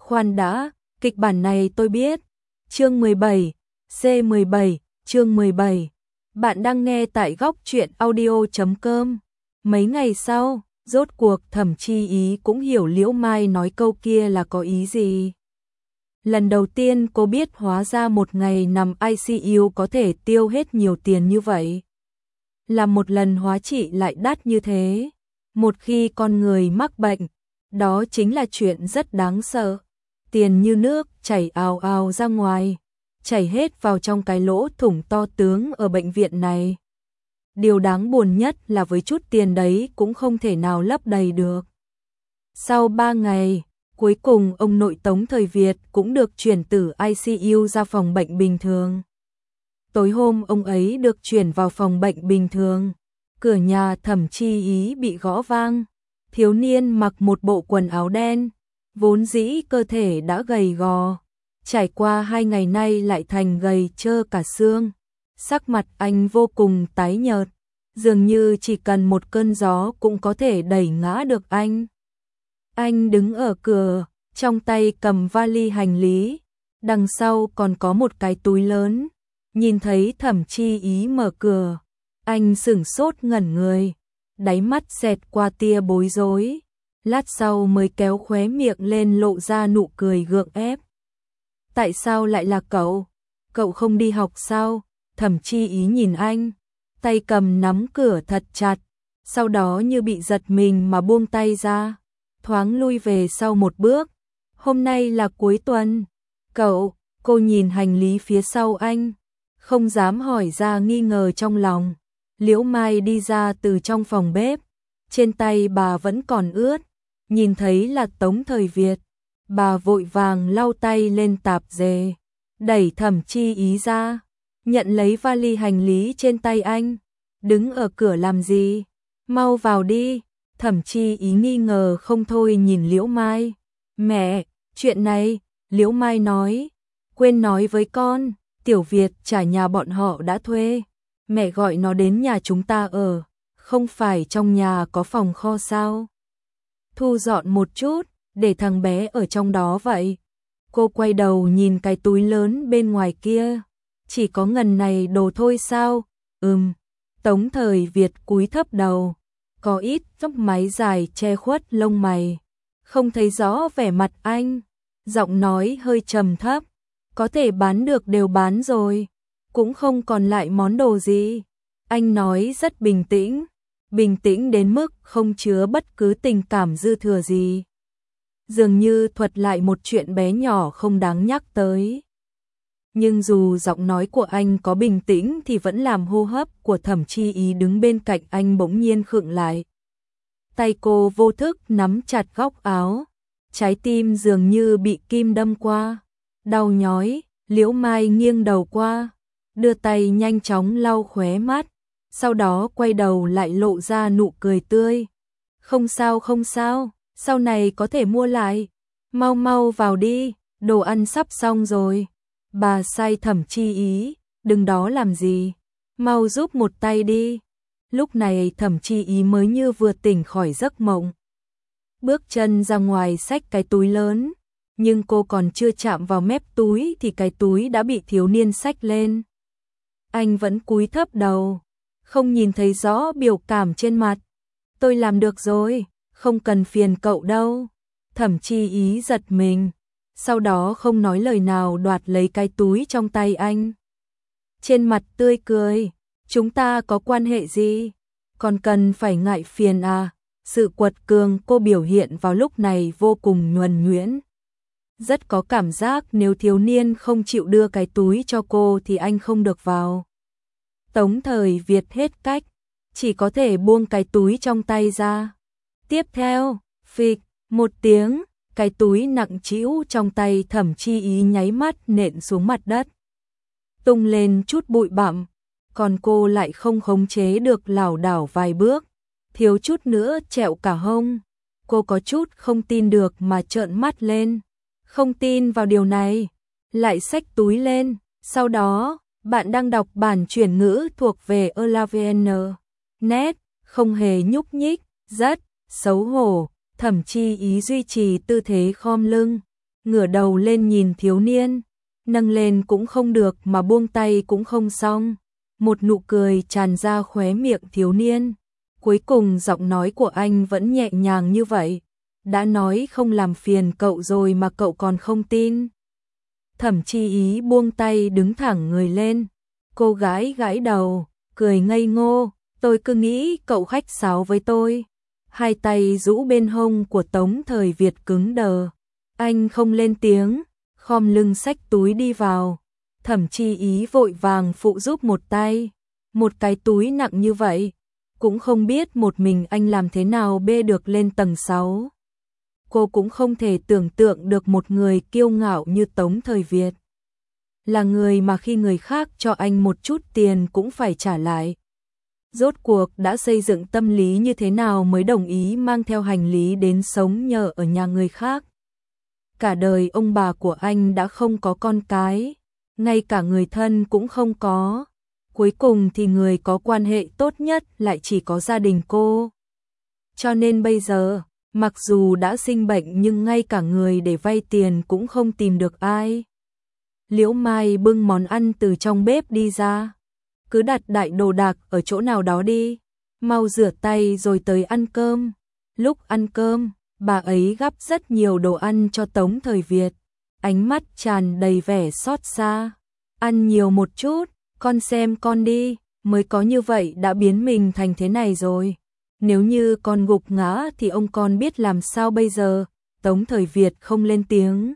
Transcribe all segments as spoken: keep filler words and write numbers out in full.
khoan đã, kịch bản này tôi biết. Chương mười bảy, C mười bảy, chương mười bảy. Bạn đang nghe tại góc truyện audio chấm com. Mấy ngày sau, rốt cuộc Thẩm Chi Ý cũng hiểu Liễu Mai nói câu kia là có ý gì. Lần đầu tiên cô biết hóa ra một ngày nằm i xê u có thể tiêu hết nhiều tiền như vậy. Là một lần hóa trị lại đắt như thế. Một khi con người mắc bệnh, đó chính là chuyện rất đáng sợ. Tiền như nước chảy ào ào ra ngoài, chảy hết vào trong cái lỗ thủng to tướng ở bệnh viện này. Điều đáng buồn nhất là với chút tiền đấy cũng không thể nào lấp đầy được. Sau ba ngày, cuối cùng ông nội Tống Thời Việt cũng được chuyển từ i xê u ra phòng bệnh bình thường. Tối hôm ông ấy được chuyển vào phòng bệnh bình thường, cửa nhà Thẩm Chi Ý bị gõ vang. Thiếu niên mặc một bộ quần áo đen, vốn dĩ cơ thể đã gầy gò, trải qua hai ngày nay lại thành gầy trơ cả xương. Sắc mặt anh vô cùng tái nhợt, dường như chỉ cần một cơn gió cũng có thể đẩy ngã được anh. Anh đứng ở cửa, trong tay cầm vali hành lý, đằng sau còn có một cái túi lớn. Nhìn thấy Thẩm Chi Ý mở cửa, anh sửng sốt ngẩn người, đáy mắt xẹt qua tia bối rối, lát sau mới kéo khóe miệng lên lộ ra nụ cười gượng ép. Tại sao lại là cậu? Cậu không đi học sao? Thẩm Chi Ý nhìn anh, tay cầm nắm cửa thật chặt, sau đó như bị giật mình mà buông tay ra, thoáng lui về sau một bước. Hôm nay là cuối tuần. Cậu, cô nhìn hành lý phía sau anh, không dám hỏi ra nghi ngờ trong lòng. Liễu Mai đi ra từ trong phòng bếp, trên tay bà vẫn còn ướt, nhìn thấy là Tống Thời Việt, bà vội vàng lau tay lên tạp dề, đẩy Thẩm Chi Ý ra, nhận lấy vali hành lý trên tay anh. Đứng ở cửa làm gì? Mau vào đi. Thẩm Chi Ý nghi ngờ không thôi nhìn Liễu Mai. Mẹ, chuyện này, Liễu Mai nói, quên nói với con, Tiểu Việt trả nhà bọn họ đã thuê. Mẹ gọi nó đến nhà chúng ta ở, không phải trong nhà có phòng kho sao? Thu dọn một chút, để thằng bé ở trong đó vậy. Cô quay đầu nhìn cái túi lớn bên ngoài kia, chỉ có ngần này đồ thôi sao? Ừm. Tống Thời Việt cúi thấp đầu, có ít tóc mái dài che khuất lông mày, không thấy rõ vẻ mặt anh, giọng nói hơi trầm thấp, có thể bán được đều bán rồi, cũng không còn lại món đồ gì. Anh nói rất bình tĩnh, bình tĩnh đến mức không chứa bất cứ tình cảm dư thừa gì. Dường như thuật lại một chuyện bé nhỏ không đáng nhắc tới. Nhưng dù giọng nói của anh có bình tĩnh thì vẫn làm hô hấp của Thẩm Chi Ý đứng bên cạnh anh bỗng nhiên khựng lại. Tay cô vô thức nắm chặt góc áo, trái tim dường như bị kim đâm qua, đau nhói. Liễu Mai nghiêng đầu qua, đưa tay nhanh chóng lau khóe mắt, sau đó quay đầu lại lộ ra nụ cười tươi. Không sao không sao, sau này có thể mua lại. Mau mau vào đi, đồ ăn sắp xong rồi. Bà sai Thẩm Chi Ý, đừng đó làm gì, mau giúp một tay đi. Lúc này Thẩm Chi Ý mới như vừa tỉnh khỏi giấc mộng, bước chân ra ngoài xách cái túi lớn, nhưng cô còn chưa chạm vào mép túi thì cái túi đã bị thiếu niên xách lên. Anh vẫn cúi thấp đầu, không nhìn thấy rõ biểu cảm trên mặt. Tôi làm được rồi, không cần phiền cậu đâu. Thẩm Chi Ý giật mình, sau đó không nói lời nào đoạt lấy cái túi trong tay anh. Trên mặt tươi cười, chúng ta có quan hệ gì? Còn cần phải ngại phiền à? Sự quật cường cô biểu hiện vào lúc này vô cùng nhuần nhuyễn. Rất có cảm giác nếu thiếu niên không chịu đưa cái túi cho cô thì anh không được vào. Tống Thời Việt hết cách, chỉ có thể buông cái túi trong tay ra. Tiếp theo, phịch, một tiếng, cái túi nặng trĩu trong tay Thẩm Chi Ý nháy mắt nện xuống mặt đất, tung lên chút bụi bặm, còn cô lại không khống chế được lảo đảo vài bước, thiếu chút nữa trẹo cả hông. Cô có chút không tin được mà trợn mắt lên, không tin vào điều này, lại xách túi lên. Sau đó, bạn đang đọc bản chuyển ngữ thuộc về Elavn. Net, không hề nhúc nhích, rất xấu hổ. Thẩm Chi Ý duy trì tư thế khom lưng, ngửa đầu lên nhìn thiếu niên, nâng lên cũng không được mà buông tay cũng không xong. Một nụ cười tràn ra khóe miệng thiếu niên. Cuối cùng giọng nói của anh vẫn nhẹ nhàng như vậy. Đã nói không làm phiền cậu rồi mà cậu còn không tin. Thẩm Chi Ý buông tay đứng thẳng người lên. Cô gái gãi đầu, cười ngây ngô. Tôi cứ nghĩ cậu khách sáo với tôi. Hai tay rũ bên hông của Tống Thời Việt cứng đờ. Anh không lên tiếng, khom lưng xách túi đi vào. Thẩm Chi Ý vội vàng phụ giúp một tay. Một cái túi nặng như vậy, cũng không biết một mình anh làm thế nào bê được lên tầng sáu. Cô cũng không thể tưởng tượng được một người kiêu ngạo như Tống Thời Việt. Là người mà khi người khác cho anh một chút tiền cũng phải trả lại. Rốt cuộc đã xây dựng tâm lý như thế nào mới đồng ý mang theo hành lý đến sống nhờ ở nhà người khác. Cả đời ông bà của anh đã không có con cái, ngay cả người thân cũng không có. Cuối cùng thì người có quan hệ tốt nhất lại chỉ có gia đình cô. Cho nên bây giờ, mặc dù đã sinh bệnh nhưng ngay cả người để vay tiền cũng không tìm được ai. Liễu Mai bưng món ăn từ trong bếp đi ra. Cứ đặt đại đồ đạc ở chỗ nào đó đi, mau rửa tay rồi tới ăn cơm. Lúc ăn cơm, bà ấy gắp rất nhiều đồ ăn cho Tống Thời Việt. Ánh mắt tràn đầy vẻ xót xa. Ăn nhiều một chút, con xem con đi, mới có như vậy đã biến mình thành thế này rồi. Nếu như con gục ngã thì ông con biết làm sao bây giờ. Tống Thời Việt không lên tiếng,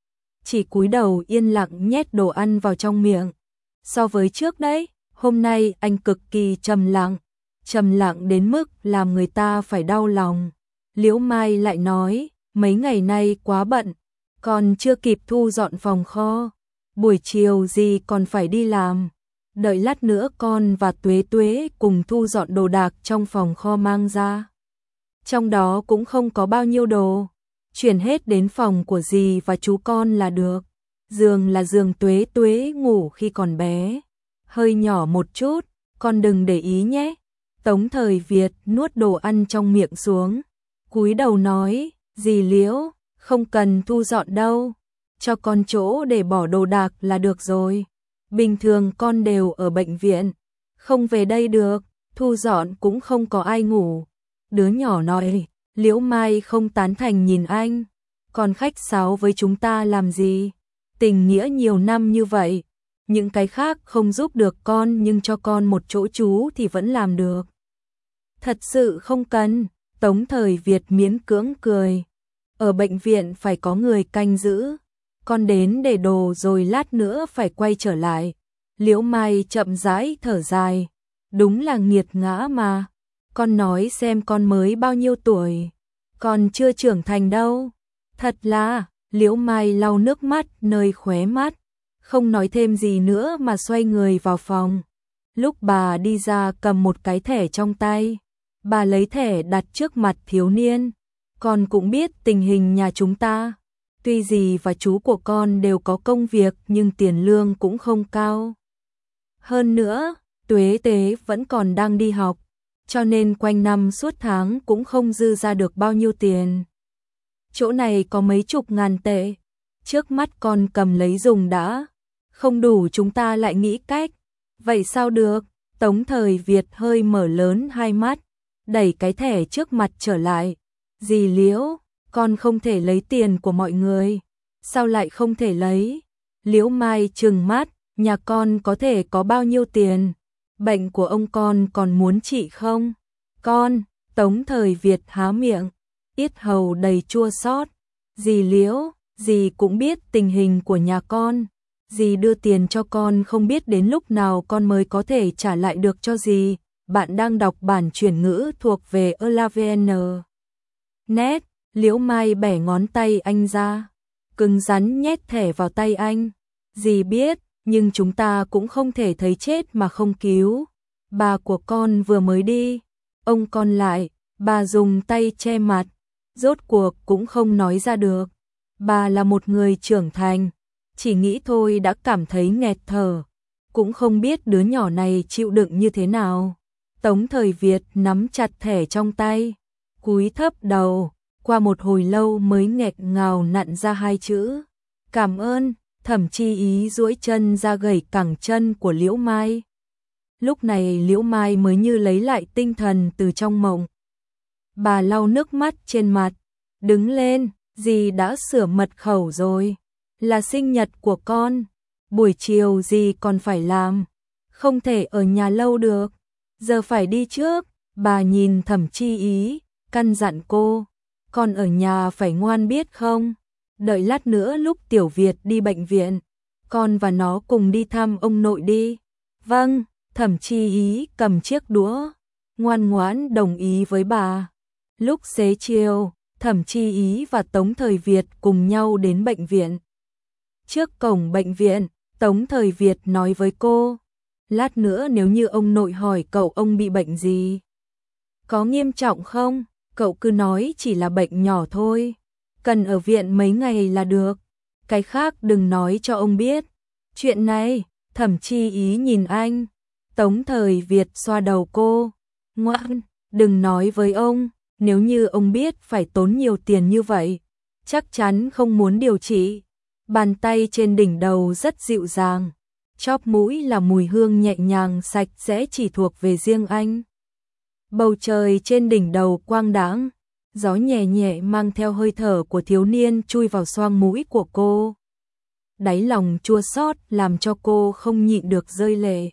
chỉ cúi đầu yên lặng nhét đồ ăn vào trong miệng. So với trước đấy, hôm nay anh cực kỳ trầm lặng, trầm lặng đến mức làm người ta phải đau lòng. Liễu Mai lại nói, mấy ngày nay quá bận, còn chưa kịp thu dọn phòng kho. Buổi chiều gì còn phải đi làm. Đợi lát nữa con và Tuế Tuế cùng thu dọn đồ đạc trong phòng kho mang ra. Trong đó cũng không có bao nhiêu đồ. Chuyển hết đến phòng của dì và chú con là được. Giường là giường Tuế Tuế ngủ khi còn bé. Hơi nhỏ một chút, con đừng để ý nhé. Tống Thời Việt nuốt đồ ăn trong miệng xuống. Cúi đầu nói, dì Liễu, không cần thu dọn đâu. Cho con chỗ để bỏ đồ đạc là được rồi. Bình thường con đều ở bệnh viện, không về đây được, thu dọn cũng không có ai ngủ. Đứa nhỏ nói, Liễu Mai không tán thành nhìn anh. Con khách sáo với chúng ta làm gì? Tình nghĩa nhiều năm như vậy, những cái khác không giúp được con nhưng cho con một chỗ trú thì vẫn làm được. Thật sự không cần, Tống Thời Việt miễn cưỡng cười. Ở bệnh viện phải có người canh giữ. Con đến để đồ rồi lát nữa phải quay trở lại. Liễu Mai chậm rãi thở dài. Đúng là nghiệt ngã mà. Con nói xem con mới bao nhiêu tuổi. Con chưa trưởng thành đâu. Thật là, Liễu Mai lau nước mắt nơi khóe mắt. Không nói thêm gì nữa mà xoay người vào phòng. Lúc bà đi ra cầm một cái thẻ trong tay. Bà lấy thẻ đặt trước mặt thiếu niên. Con cũng biết tình hình nhà chúng ta. Tuy dì và chú của con đều có công việc nhưng tiền lương cũng không cao. Hơn nữa, Tuế Tế vẫn còn đang đi học, cho nên quanh năm suốt tháng cũng không dư ra được bao nhiêu tiền. Chỗ này có mấy chục ngàn tệ, trước mắt con cầm lấy dùng đã, không đủ chúng ta lại nghĩ cách. Vậy sao được? Tống Thời Việt hơi mở lớn hai mắt, đẩy cái thẻ trước mặt trở lại. Dì Liễu, con không thể lấy tiền của mọi người. Sao lại không thể lấy? Liễu Mai trừng mắt, nhà con có thể có bao nhiêu tiền? Bệnh của ông con còn muốn trị không? Con, Tống Thời Việt há miệng, yết hầu đầy chua xót. Dì Liễu, dì cũng biết tình hình của nhà con. Dì đưa tiền cho con không biết đến lúc nào con mới có thể trả lại được cho dì. Bạn đang đọc bản chuyển ngữ thuộc về Elavn. Nét, Liễu Mai bẻ ngón tay anh ra, cứng rắn nhét thẻ vào tay anh. Dì biết, nhưng chúng ta cũng không thể thấy chết mà không cứu. Bà của con vừa mới đi, ông con lại, bà dùng tay che mặt, rốt cuộc cũng không nói ra được. Bà là một người trưởng thành, chỉ nghĩ thôi đã cảm thấy nghẹt thở, cũng không biết đứa nhỏ này chịu đựng như thế nào. Tống Thời Việt nắm chặt thẻ trong tay, cúi thấp đầu, qua một hồi lâu mới nghẹt ngào nặn ra hai chữ. Cảm ơn. Thẩm Chi Ý duỗi chân ra gẩy cẳng chân của Liễu Mai. Lúc này Liễu Mai mới như lấy lại tinh thần từ trong mộng. Bà lau nước mắt trên mặt, đứng lên, dì đã sửa mật khẩu rồi, là sinh nhật của con, buổi chiều dì còn phải làm, không thể ở nhà lâu được, giờ phải đi trước. Bà nhìn Thẩm Chi Ý, căn dặn cô, con ở nhà phải ngoan biết không? Đợi lát nữa lúc Tiểu Việt đi bệnh viện, con và nó cùng đi thăm ông nội đi. Vâng. Thẩm Chi Ý cầm chiếc đũa, ngoan ngoãn đồng ý với bà. Lúc xế chiều, Thẩm Chi Ý và Tống Thời Việt cùng nhau đến bệnh viện. Trước cổng bệnh viện, Tống Thời Việt nói với cô, lát nữa nếu như ông nội hỏi cậu ông bị bệnh gì, có nghiêm trọng không, cậu cứ nói chỉ là bệnh nhỏ thôi, cần ở viện mấy ngày là được, cái khác đừng nói cho ông biết. Chuyện này, Thẩm Chi Ý nhìn anh. Tống Thời Việt xoa đầu cô, ngoan, đừng nói với ông, nếu như ông biết phải tốn nhiều tiền như vậy, chắc chắn không muốn điều trị. Bàn tay trên đỉnh đầu rất dịu dàng, chóp mũi là mùi hương nhẹ nhàng sạch sẽ chỉ thuộc về riêng anh. Bầu trời trên đỉnh đầu quang đãng, gió nhẹ nhẹ mang theo hơi thở của thiếu niên chui vào xoang mũi của cô. Đáy lòng chua xót làm cho cô không nhịn được rơi lệ.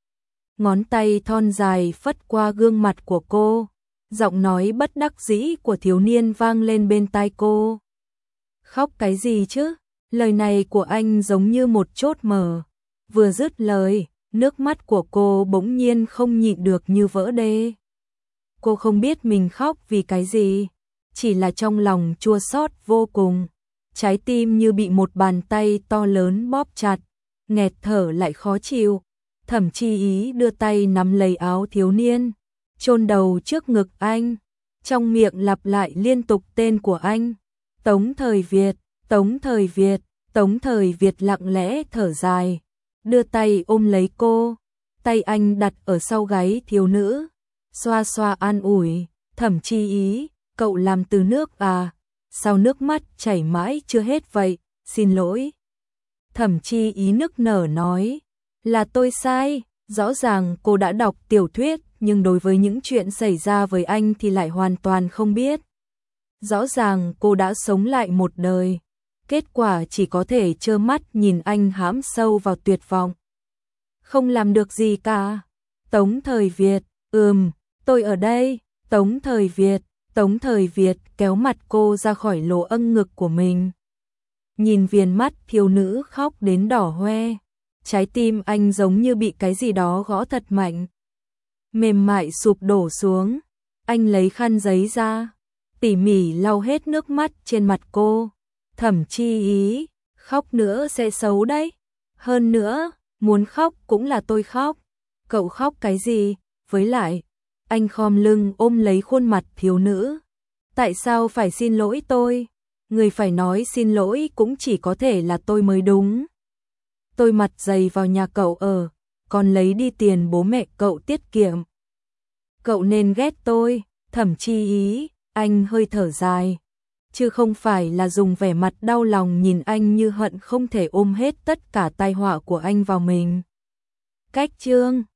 Ngón tay thon dài phất qua gương mặt của cô, giọng nói bất đắc dĩ của thiếu niên vang lên bên tai cô. Khóc cái gì chứ? Lời này của anh giống như một chốt mở. Vừa dứt lời, nước mắt của cô bỗng nhiên không nhịn được như vỡ đê. Cô không biết mình khóc vì cái gì, chỉ là trong lòng chua xót vô cùng. Trái tim như bị một bàn tay to lớn bóp chặt, nghẹt thở lại khó chịu. Thẩm Chi Ý đưa tay nắm lấy áo thiếu niên, chôn đầu trước ngực anh, trong miệng lặp lại liên tục tên của anh. Tống Thời Việt, Tống Thời Việt, Tống Thời Việt lặng lẽ thở dài, đưa tay ôm lấy cô, tay anh đặt ở sau gáy thiếu nữ, xoa xoa an ủi. Thẩm Chi Ý, cậu làm từ nước à? Sao nước mắt chảy mãi chưa hết vậy? Xin lỗi. Thẩm Chi Ý nức nở nói, là tôi sai, rõ ràng cô đã đọc tiểu thuyết, nhưng đối với những chuyện xảy ra với anh thì lại hoàn toàn không biết. Rõ ràng cô đã sống lại một đời, kết quả chỉ có thể trơ mắt nhìn anh hãm sâu vào tuyệt vọng. Không làm được gì cả. Tống Thời Việt, ừm, tôi ở đây. Tống Thời Việt, Tống Thời Việt kéo mặt cô ra khỏi lỗ âng ngực của mình. Nhìn viền mắt thiếu nữ khóc đến đỏ hoe. Trái tim anh giống như bị cái gì đó gõ thật mạnh, mềm mại sụp đổ xuống. Anh lấy khăn giấy ra, tỉ mỉ lau hết nước mắt trên mặt cô. Thẩm Chi Ý, khóc nữa sẽ xấu đấy. Hơn nữa, muốn khóc cũng là tôi khóc. Cậu khóc cái gì? Với lại, anh khom lưng ôm lấy khuôn mặt thiếu nữ. Tại sao phải xin lỗi tôi? Người phải nói xin lỗi cũng chỉ có thể là tôi mới đúng. Tôi mặt dày vào nhà cậu ở, còn lấy đi tiền bố mẹ cậu tiết kiệm. Cậu nên ghét tôi. Thẩm Chi Ý, anh hơi thở dài, chứ không phải là dùng vẻ mặt đau lòng nhìn anh như hận không thể ôm hết tất cả tai họa của anh vào mình. Cách chương